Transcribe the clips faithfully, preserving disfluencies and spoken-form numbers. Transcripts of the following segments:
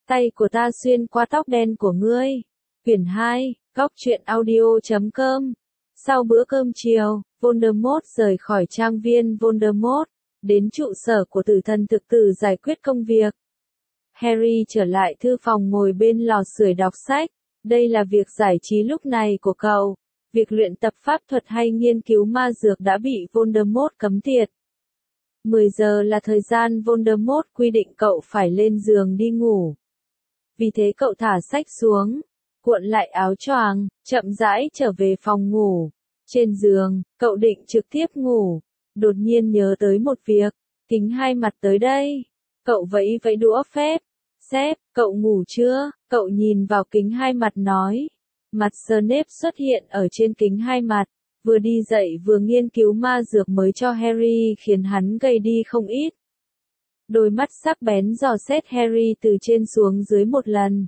Tay của ta xuyên qua tóc đen của ngươi. Quyển hai, góc truyện audio chấm com. Sau bữa cơm chiều, Voldemort rời khỏi trang viên Voldemort, đến trụ sở của tử thần thực tử giải quyết công việc. Harry trở lại thư phòng ngồi bên lò sưởi đọc sách. Đây là việc giải trí lúc này của cậu. Việc luyện tập pháp thuật hay nghiên cứu ma dược đã bị Voldemort cấm tiệt. mười giờ là thời gian Voldemort quy định cậu phải lên giường đi ngủ. Vì thế cậu thả sách xuống, cuộn lại áo choàng, chậm rãi trở về phòng ngủ. Trên giường, cậu định trực tiếp ngủ. Đột nhiên nhớ tới một việc, kính hai mặt tới đây. Cậu vẫy vẫy đũa phép. Sếp, cậu ngủ chưa? Cậu nhìn vào kính hai mặt nói. Mặt Snape xuất hiện ở trên kính hai mặt, vừa đi dậy vừa nghiên cứu ma dược mới cho Harry khiến hắn gầy đi không ít. Đôi mắt sắc bén dò xét Harry từ trên xuống dưới một lần.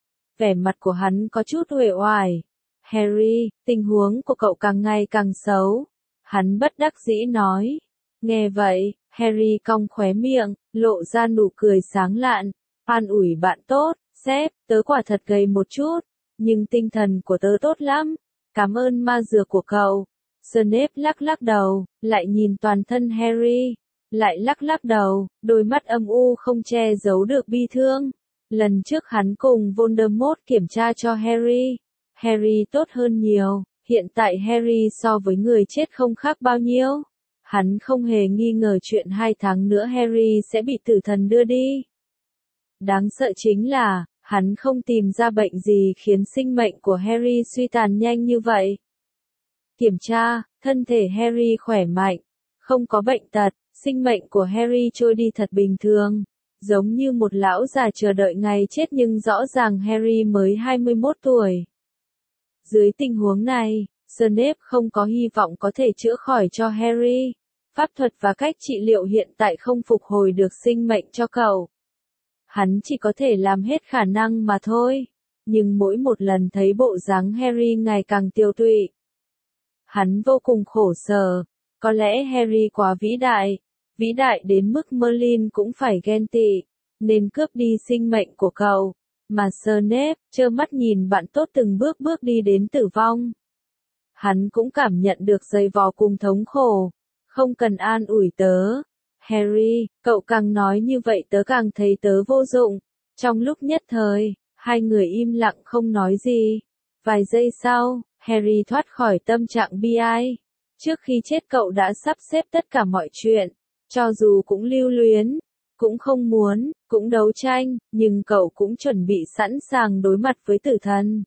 Vẻ mặt của hắn có chút uể oải. Harry, tình huống của cậu càng ngày càng xấu. Hắn bất đắc dĩ nói. Nghe vậy, Harry cong khóe miệng, lộ ra nụ cười sáng lạn. An ủi bạn tốt, sếp, tớ quả thật gầy một chút, nhưng tinh thần của tớ tốt lắm. Cảm ơn ma dược của cậu. Snape lắc lắc đầu, lại nhìn toàn thân Harry, lại lắc lắc đầu, đôi mắt âm u không che giấu được bi thương. Lần trước hắn cùng Voldemort kiểm tra cho Harry, Harry tốt hơn nhiều, hiện tại Harry so với người chết không khác bao nhiêu. Hắn không hề nghi ngờ chuyện hai tháng nữa Harry sẽ bị tử thần đưa đi. Đáng sợ chính là, hắn không tìm ra bệnh gì khiến sinh mệnh của Harry suy tàn nhanh như vậy. Kiểm tra, thân thể Harry khỏe mạnh, không có bệnh tật, sinh mệnh của Harry trôi đi thật bình thường, giống như một lão già chờ đợi ngày chết nhưng rõ ràng Harry mới hai mươi mốt tuổi. Dưới tình huống này, Snape không có hy vọng có thể chữa khỏi cho Harry. Pháp thuật và cách trị liệu hiện tại không phục hồi được sinh mệnh cho cậu. Hắn chỉ có thể làm hết khả năng mà thôi. Nhưng mỗi một lần thấy bộ dáng Harry ngày càng tiêu tụy, hắn vô cùng khổ sở. Có lẽ Harry quá vĩ đại, vĩ đại đến mức Merlin cũng phải ghen tị, nên cướp đi sinh mệnh của cậu. Mà Snape, trơ mắt nhìn bạn tốt từng bước bước đi đến tử vong. Hắn cũng cảm nhận được dày vò cùng thống khổ. Không cần an ủi tớ. Harry, cậu càng nói như vậy tớ càng thấy tớ vô dụng. Trong lúc nhất thời, hai người im lặng không nói gì. Vài giây sau, Harry thoát khỏi tâm trạng bi ai. Trước khi chết cậu đã sắp xếp tất cả mọi chuyện. Cho dù cũng lưu luyến, cũng không muốn, cũng đấu tranh, nhưng cậu cũng chuẩn bị sẵn sàng đối mặt với tử thần.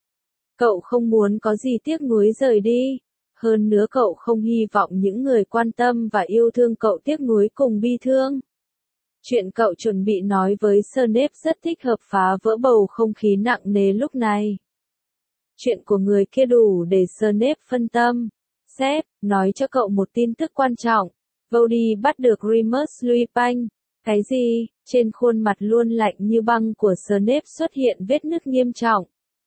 Cậu không muốn có gì tiếc nuối rời đi. Hơn nữa cậu không hy vọng những người quan tâm và yêu thương cậu tiếc nuối cùng bi thương. Chuyện cậu chuẩn bị nói với Snape rất thích hợp phá vỡ bầu không khí nặng nề lúc này. Chuyện của người kia đủ để Snape phân tâm. Sếp, nói cho cậu một tin tức quan trọng. Voldy bắt được Remus Lupin. Cái gì? Trên khuôn mặt luôn lạnh như băng của Snape xuất hiện vết nứt nghiêm trọng.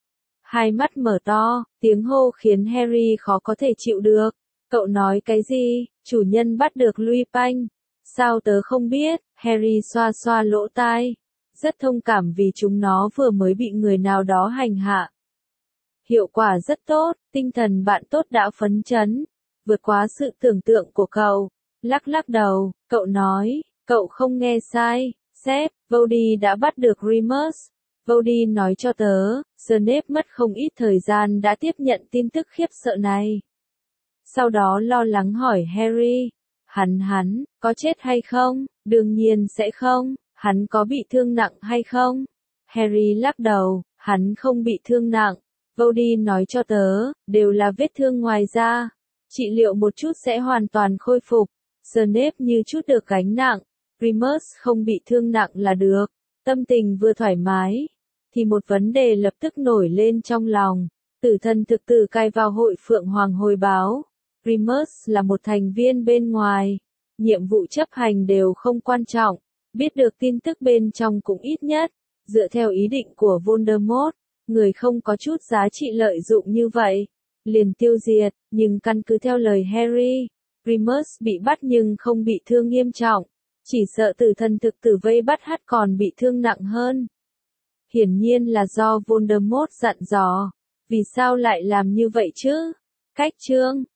Hai mắt mở to, tiếng hô khiến Harry khó có thể chịu được. Cậu nói cái gì? Chủ nhân bắt được Lupin. Sao tớ không biết? Harry xoa xoa lỗ tai. Rất thông cảm vì chúng nó vừa mới bị người nào đó hành hạ. Hiệu quả rất tốt, tinh thần bạn tốt đã phấn chấn, vượt quá sự tưởng tượng của cậu. Lắc lắc đầu, cậu nói, cậu không nghe sai. Sếp, Voldy đã bắt được Remus. Voldy nói cho tớ. Snape mất không ít thời gian đã tiếp nhận tin tức khiếp sợ này. Sau đó lo lắng hỏi Harry. Hắn hắn, có chết hay không? Đương nhiên sẽ không. Hắn có bị thương nặng hay không? Harry lắc đầu, hắn không bị thương nặng. Voldy nói cho tớ, đều là vết thương ngoài da. Trị liệu một chút sẽ hoàn toàn khôi phục. Snape như chút được gánh nặng. Remus không bị thương nặng là được. Tâm tình vừa thoải mái, thì một vấn đề lập tức nổi lên trong lòng. Tử thần thực tử cai vào hội Phượng Hoàng hồi báo. Remus là một thành viên bên ngoài. Nhiệm vụ chấp hành đều không quan trọng. Biết được tin tức bên trong cũng ít nhất. Dựa theo ý định của Voldemort, người không có chút giá trị lợi dụng như vậy, liền tiêu diệt. Nhưng căn cứ theo lời Harry, Remus bị bắt nhưng không bị thương nghiêm trọng. Chỉ sợ tử thần thực tử vây bắt hát còn bị thương nặng hơn. Hiển nhiên là do Voldemort dặn dò. Vì sao lại làm như vậy chứ? Cách chương